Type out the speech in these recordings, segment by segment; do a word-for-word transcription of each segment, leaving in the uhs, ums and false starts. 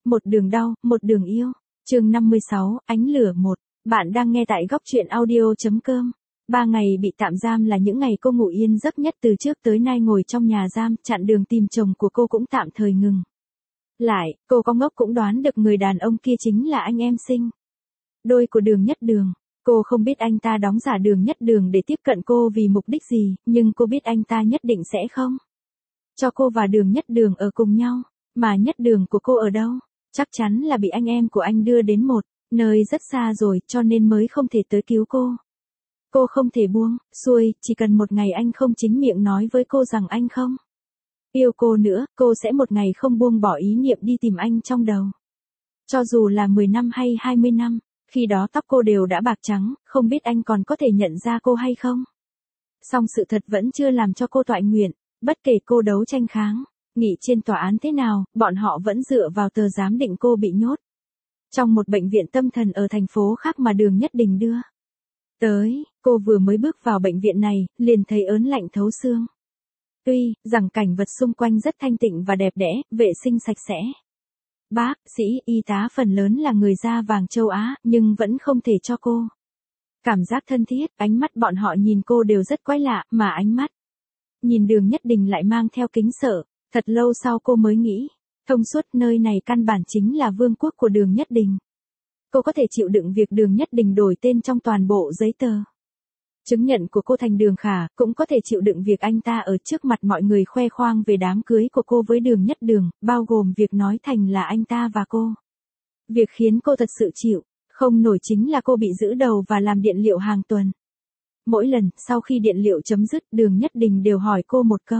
Một đường đau, một đường yêu. Chương năm mươi sáu, ánh lửa một. Bạn đang nghe tại góc truyện audio.com. Ba ngày bị tạm giam là những ngày cô ngủ yên giấc nhất từ trước tới nay. Ngồi trong nhà giam, chặn đường tìm chồng của cô cũng tạm thời ngừng lại. Cô có ngốc cũng đoán được người đàn ông kia chính là anh em sinh đôi của Đường Nhất Đường. Cô không biết anh ta đóng giả Đường Nhất Đường để tiếp cận cô vì mục đích gì, nhưng cô biết anh ta nhất định sẽ không cho cô và Đường Nhất Đường ở cùng nhau. Mà Nhất Đường của cô ở đâu? Chắc chắn là bị anh em của anh đưa đến một nơi rất xa rồi, cho nên mới không thể tới cứu cô. Cô không thể buông xuôi, chỉ cần một ngày anh không chính miệng nói với cô rằng anh không yêu cô nữa, cô sẽ một ngày không buông bỏ ý niệm đi tìm anh trong đầu. Cho dù là mười năm hay hai mươi năm, khi đó tóc cô đều đã bạc trắng, không biết anh còn có thể nhận ra cô hay không. Song sự thật vẫn chưa làm cho cô toại nguyện, bất kể cô đấu tranh kháng nghị trên tòa án thế nào, bọn họ vẫn dựa vào tờ giám định cô bị nhốt trong một bệnh viện tâm thần ở thành phố khác mà Đường Nhất Đình đưa tới. Cô vừa mới bước vào bệnh viện này, liền thấy ớn lạnh thấu xương. Tuy rằng cảnh vật xung quanh rất thanh tịnh và đẹp đẽ, vệ sinh sạch sẽ, bác sĩ, y tá phần lớn là người da vàng châu Á, nhưng vẫn không thể cho cô cảm giác thân thiết. Ánh mắt bọn họ nhìn cô đều rất quái lạ, mà ánh mắt nhìn Đường Nhất Đình lại mang theo kính sợ. Thật lâu sau cô mới nghĩ thông suốt, nơi này căn bản chính là vương quốc của Đường Nhất Đình. Cô có thể chịu đựng việc Đường Nhất Đình đổi tên trong toàn bộ giấy tờ chứng nhận của cô thành Đường Khả, cũng có thể chịu đựng việc anh ta ở trước mặt mọi người khoe khoang về đám cưới của cô với Đường Nhất Đường, bao gồm việc nói thành là anh ta và cô. Việc khiến cô thật sự chịu không nổi chính là cô bị giữ đầu và làm điện liệu hàng tuần. Mỗi lần sau khi điện liệu chấm dứt, Đường Nhất Đình đều hỏi cô một câu.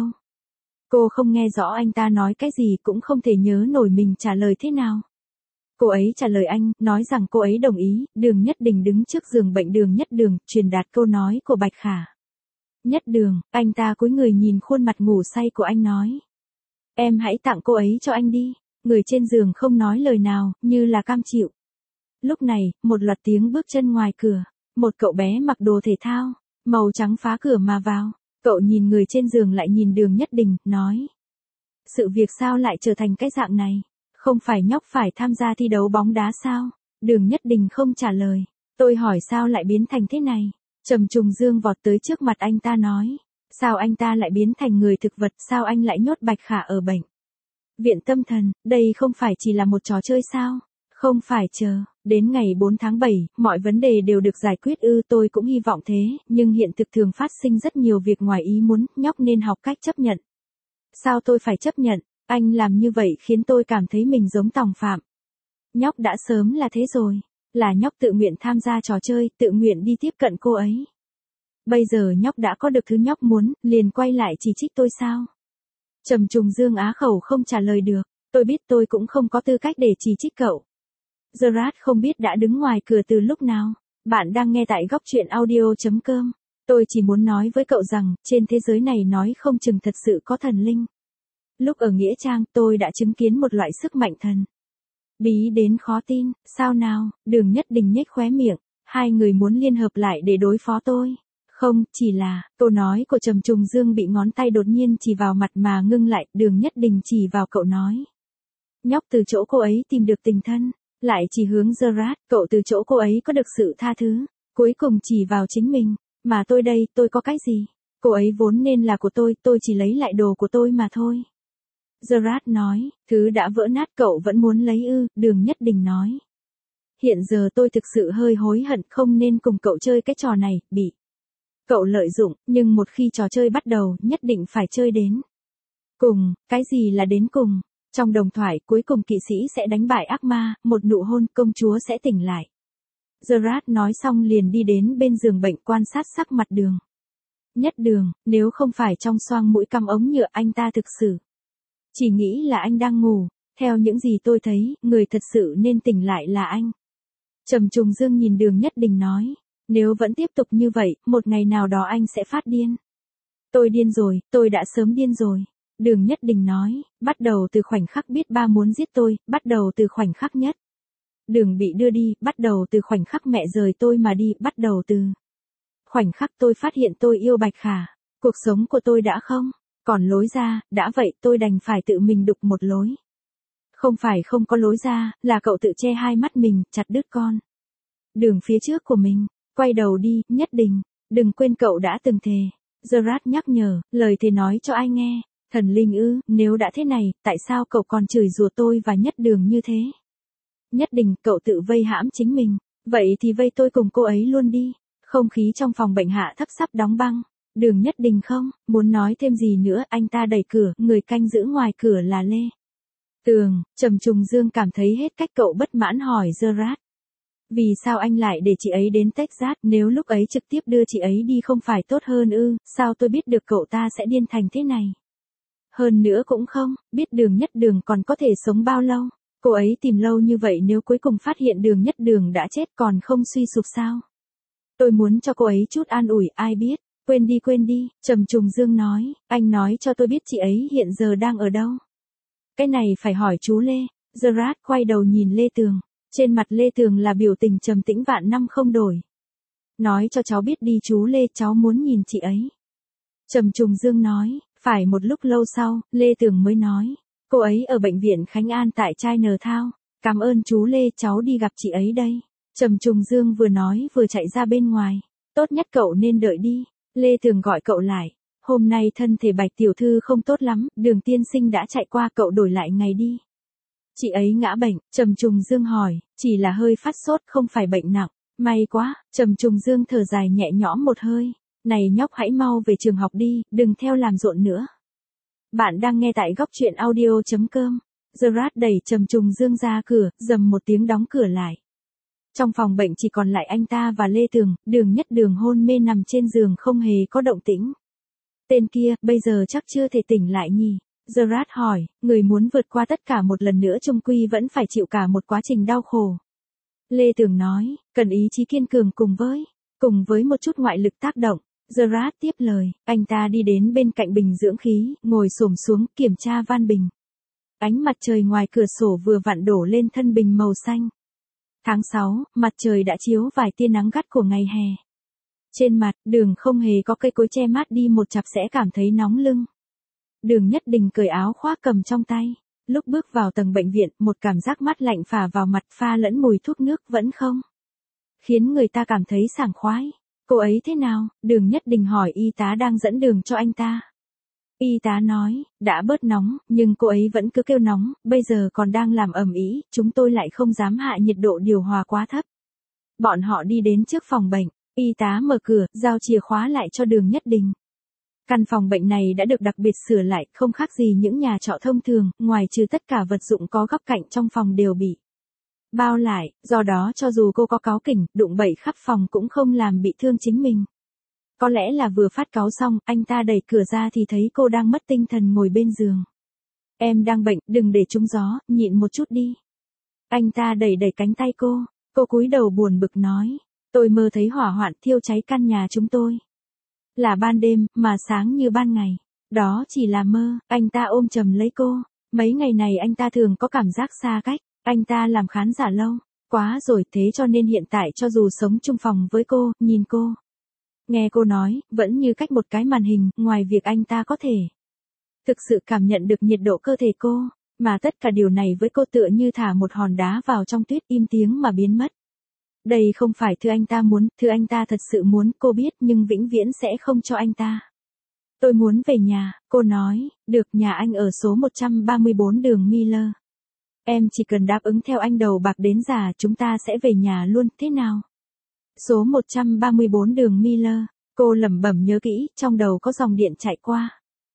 Cô không nghe rõ anh ta nói cái gì, cũng không thể nhớ nổi mình trả lời thế nào. Cô ấy trả lời anh, nói rằng cô ấy đồng ý. Đường Nhất Đình đứng trước giường bệnh Đường Nhất Đường, truyền đạt câu nói của Bạch Khả. Nhất Đường, anh ta cúi người nhìn khuôn mặt ngủ say của anh nói. Em hãy tặng cô ấy cho anh đi. Người trên giường không nói lời nào, như là cam chịu. Lúc này, một loạt tiếng bước chân ngoài cửa. Một cậu bé mặc đồ thể thao màu trắng phá cửa mà vào. Cậu nhìn người trên giường lại nhìn Đường Nhất Đình, nói. Sự việc sao lại trở thành cái dạng này? Không phải nhóc phải tham gia thi đấu bóng đá sao? Đường Nhất Đình không trả lời. Tôi hỏi sao lại biến thành thế này? Trầm Trùng Dương vọt tới trước mặt anh ta nói. Sao anh ta lại biến thành người thực vật? Sao anh lại nhốt Bạch Khả ở bệnh viện tâm thần? Đây không phải chỉ là một trò chơi sao? Không phải chờ đến ngày bốn tháng bảy, mọi vấn đề đều được giải quyết ư? Tôi cũng hy vọng thế, nhưng hiện thực thường phát sinh rất nhiều việc ngoài ý muốn, nhóc nên học cách chấp nhận. Sao tôi phải chấp nhận? Anh làm như vậy khiến tôi cảm thấy mình giống tòng phạm. Nhóc đã sớm là thế rồi, là nhóc tự nguyện tham gia trò chơi, tự nguyện đi tiếp cận cô ấy. Bây giờ nhóc đã có được thứ nhóc muốn, liền quay lại chỉ trích tôi sao? Trầm Trùng Dương á khẩu không trả lời được. Tôi biết tôi cũng không có tư cách để chỉ trích cậu. Gerard không biết đã đứng ngoài cửa từ lúc nào. Bạn đang nghe tại góc truyện audio.com. Tôi chỉ muốn nói với cậu rằng, trên thế giới này nói không chừng thật sự có thần linh. Lúc ở Nghĩa Trang, tôi đã chứng kiến một loại sức mạnh thần bí đến khó tin. Sao nào? Đường Nhất Đình nhếch khóe miệng. Hai người muốn liên hợp lại để đối phó tôi. Không, chỉ là, câu nói của Trầm Trùng Dương bị ngón tay đột nhiên chỉ vào mặt mà ngưng lại. Đường Nhất Đình chỉ vào cậu nói. Nhóc từ chỗ cô ấy tìm được tình thân. Lại chỉ hướng Gerard, cậu từ chỗ cô ấy có được sự tha thứ. Cuối cùng chỉ vào chính mình. Mà tôi đây, tôi có cái gì? Cô ấy vốn nên là của tôi, tôi chỉ lấy lại đồ của tôi mà thôi. Gerard nói, thứ đã vỡ nát cậu vẫn muốn lấy ư? Đường Nhất Đình nói. Hiện giờ tôi thực sự hơi hối hận, không nên cùng cậu chơi cái trò này, bị cậu lợi dụng, nhưng một khi trò chơi bắt đầu, nhất định phải chơi đến cùng. Cái gì là đến cùng? Trong đồng thoại, cuối cùng kỵ sĩ sẽ đánh bại ác ma, một nụ hôn, công chúa sẽ tỉnh lại. Gerard nói xong liền đi đến bên giường bệnh quan sát sắc mặt Đường Nhất Đường. Nếu không phải trong xoang mũi căm ống nhựa, anh ta thực sự chỉ nghĩ là anh đang ngủ. Theo những gì tôi thấy, người thật sự nên tỉnh lại là anh. Trầm Trùng Dương nhìn Đường Nhất Đình nói. Nếu vẫn tiếp tục như vậy, một ngày nào đó anh sẽ phát điên. Tôi điên rồi, tôi đã sớm điên rồi. Đường Nhất Đình nói, bắt đầu từ khoảnh khắc biết ba muốn giết tôi, bắt đầu từ khoảnh khắc nhất Đường bị đưa đi, bắt đầu từ khoảnh khắc mẹ rời tôi mà đi, bắt đầu từ khoảnh khắc tôi phát hiện tôi yêu Bạch Khả. Cuộc sống của tôi đã không còn lối ra, đã vậy tôi đành phải tự mình đục một lối. Không phải không có lối ra, là cậu tự che hai mắt mình, chặt đứt con đường phía trước của mình. Quay đầu đi, Nhất Đình, đừng quên cậu đã từng thề. Gerard nhắc nhở, lời thề nói cho ai nghe. Thần linh ư, nếu đã thế này, tại sao cậu còn chửi rủa tôi và Nhất Đường như thế? Nhất Đình, cậu tự vây hãm chính mình. Vậy thì vây tôi cùng cô ấy luôn đi. Không khí trong phòng bệnh hạ thấp sắp đóng băng. Đường Nhất Đình không, muốn nói thêm gì nữa, anh ta đẩy cửa, người canh giữ ngoài cửa là Lê Tường. Trầm Trùng Dương cảm thấy hết cách, cậu bất mãn hỏi Gerard. Vì sao anh lại để chị ấy đến Texas, nếu lúc ấy trực tiếp đưa chị ấy đi không phải tốt hơn ư, sao tôi biết được cậu ta sẽ điên thành thế này? Hơn nữa cũng không, biết Đường Nhất Đường còn có thể sống bao lâu. Cô ấy tìm lâu như vậy, nếu cuối cùng phát hiện Đường Nhất Đường đã chết còn không suy sụp sao? Tôi muốn cho cô ấy chút an ủi, ai biết. Quên đi quên đi, Trầm Trùng Dương nói, anh nói cho tôi biết chị ấy hiện giờ đang ở đâu. Cái này phải hỏi chú Lê. Gerard quay đầu nhìn Lê Tường. Trên mặt Lê Tường là biểu tình trầm tĩnh vạn năm không đổi. Nói cho cháu biết đi chú Lê, cháu muốn nhìn chị ấy. Trầm Trùng Dương nói, phải một lúc lâu sau, Lê Tường mới nói, cô ấy ở bệnh viện Khánh An tại Chinatown. Cảm ơn chú Lê, cháu đi gặp chị ấy đây. Trầm Trùng Dương vừa nói vừa chạy ra bên ngoài. Tốt nhất cậu nên đợi đi. Lê Tường gọi cậu lại. Hôm nay thân thể Bạch tiểu thư không tốt lắm, Đường tiên sinh đã chạy qua, cậu đổi lại ngày đi. Chị ấy ngã bệnh, Trầm Trùng Dương hỏi, chỉ là hơi phát sốt, không phải bệnh nặng. May quá, Trầm Trùng Dương thở dài nhẹ nhõm một hơi. Này nhóc, hãy mau về trường học đi, đừng theo làm rộn nữa. Bạn đang nghe tại góc truyện audio chấm com. Gerard đẩy Trầm Trùng Dương ra cửa, rầm một tiếng đóng cửa lại. Trong phòng bệnh chỉ còn lại anh ta và Lê Tường, Đường Nhất Đường hôn mê nằm trên giường không hề có động tĩnh. Tên kia, bây giờ chắc chưa thể tỉnh lại nhỉ? Gerard hỏi, người muốn vượt qua tất cả một lần nữa chung quy vẫn phải chịu cả một quá trình đau khổ. Lê Tường nói, cần ý chí kiên cường cùng với, cùng với một chút ngoại lực tác động. Gerard tiếp lời, anh ta đi đến bên cạnh bình dưỡng khí, ngồi xổm xuống kiểm tra van bình. Ánh mặt trời ngoài cửa sổ vừa vặn đổ lên thân bình màu xanh. Tháng sáu, mặt trời đã chiếu vài tia nắng gắt của ngày hè. Trên mặt, Đường không hề có cây cối che mát đi một chặp sẽ cảm thấy nóng lưng. Đường Nhất Đình cởi áo khoác cầm trong tay. Lúc bước vào tầng bệnh viện, một cảm giác mát lạnh phả vào mặt, pha lẫn mùi thuốc nước vẫn không khiến người ta cảm thấy sảng khoái. Cô ấy thế nào? Đường Nhất Đình hỏi y tá đang dẫn đường cho anh ta. Y tá nói, đã bớt nóng, nhưng cô ấy vẫn cứ kêu nóng, bây giờ còn đang làm ầm ĩ, chúng tôi lại không dám hạ nhiệt độ điều hòa quá thấp. Bọn họ đi đến trước phòng bệnh, y tá mở cửa, giao chìa khóa lại cho Đường Nhất Đình. Căn phòng bệnh này đã được đặc biệt sửa lại, không khác gì những nhà trọ thông thường, ngoài trừ tất cả vật dụng có góc cạnh trong phòng đều bị bao lại, do đó cho dù cô có cáu kỉnh, đụng bậy khắp phòng cũng không làm bị thương chính mình. Có lẽ là vừa phát cáu xong, anh ta đẩy cửa ra thì thấy cô đang mất tinh thần ngồi bên giường. Em đang bệnh, đừng để trúng gió, nhịn một chút đi. Anh ta đẩy đẩy cánh tay cô, cô cúi đầu buồn bực nói, tôi mơ thấy hỏa hoạn thiêu cháy căn nhà chúng tôi. Là ban đêm, mà sáng như ban ngày. Đó chỉ là mơ, anh ta ôm chầm lấy cô. Mấy ngày này anh ta thường có cảm giác xa cách, anh ta làm khán giả lâu. Quá rồi, thế cho nên hiện tại cho dù sống chung phòng với cô, nhìn cô, nghe cô nói, vẫn như cách một cái màn hình, ngoài việc anh ta có thể thực sự cảm nhận được nhiệt độ cơ thể cô, mà tất cả điều này với cô tựa như thả một hòn đá vào trong tuyết im tiếng mà biến mất. Đây không phải thứ anh ta muốn, thứ anh ta thật sự muốn, cô biết nhưng vĩnh viễn sẽ không cho anh ta. Tôi muốn về nhà, cô nói, được, nhà anh ở số một trăm ba mươi bốn đường Miller. Em chỉ cần đáp ứng theo anh đầu bạc đến già chúng ta sẽ về nhà luôn, thế nào? Số một trăm ba mươi bốn đường Miller, cô lẩm bẩm nhớ kỹ, trong đầu có dòng điện chạy qua.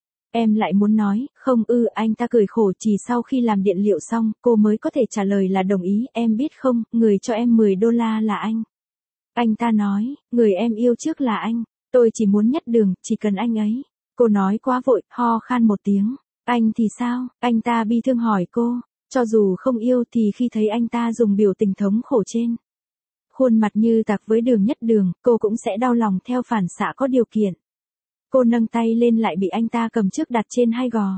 Em lại muốn nói, không ư, anh ta cười khổ, chỉ sau khi làm điện liệu xong, cô mới có thể trả lời là đồng ý, em biết không, người cho em mười đô la là anh. Anh ta nói, người em yêu trước là anh, tôi chỉ muốn Nhất Đường, chỉ cần anh ấy. Cô nói quá vội, ho khan một tiếng. Anh thì sao? Anh ta bi thương hỏi cô, cho dù không yêu thì khi thấy anh ta dùng biểu tình thống khổ trên khuôn mặt như tạc với Đường Nhất Đường, cô cũng sẽ đau lòng theo phản xạ có điều kiện. Cô nâng tay lên lại bị anh ta cầm trước đặt trên hai gò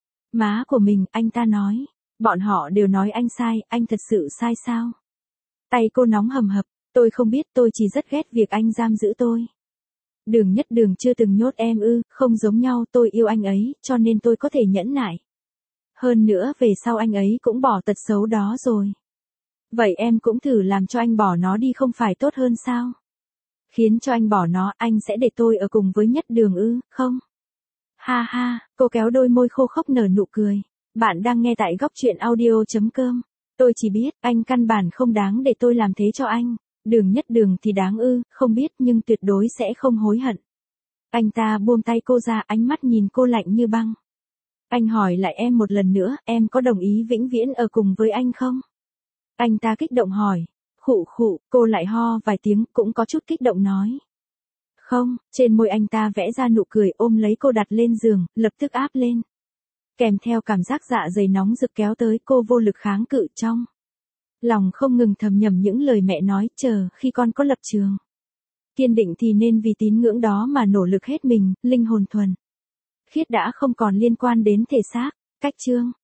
má của mình, anh ta nói, bọn họ đều nói anh sai, anh thật sự sai sao? Tay cô nóng hầm hập, tôi không biết, tôi chỉ rất ghét việc anh giam giữ tôi. Đường Nhất Đường chưa từng nhốt em ư, không giống nhau, tôi yêu anh ấy, cho nên tôi có thể nhẫn nại Hơn nữa về sau anh ấy cũng bỏ tật xấu đó rồi. Vậy em cũng thử làm cho anh bỏ nó đi không phải tốt hơn sao? Khiến cho anh bỏ nó, anh sẽ để tôi ở cùng với Nhất Đường ư, không? Ha ha, cô kéo đôi môi khô khốc nở nụ cười. Bạn đang nghe tại góc truyện audio.com. Tôi chỉ biết, anh căn bản không đáng để tôi làm thế cho anh. Đường Nhất Đường thì đáng ư, không biết nhưng tuyệt đối sẽ không hối hận. Anh ta buông tay cô ra, ánh mắt nhìn cô lạnh như băng. Anh hỏi lại em một lần nữa, em có đồng ý vĩnh viễn ở cùng với anh không? Anh ta kích động hỏi. Khụ khụ, cô lại ho vài tiếng, cũng có chút kích động nói. Không, trên môi anh ta vẽ ra nụ cười, ôm lấy cô đặt lên giường, lập tức áp lên. Kèm theo cảm giác dạ dày nóng rực kéo tới, cô vô lực kháng cự trong lòng không ngừng thầm nhầm những lời mẹ nói, chờ khi con có lập trường. Kiên định thì nên vì tín ngưỡng đó mà nỗ lực hết mình, linh hồn thuần khiết đã không còn liên quan đến thể xác. Cách chương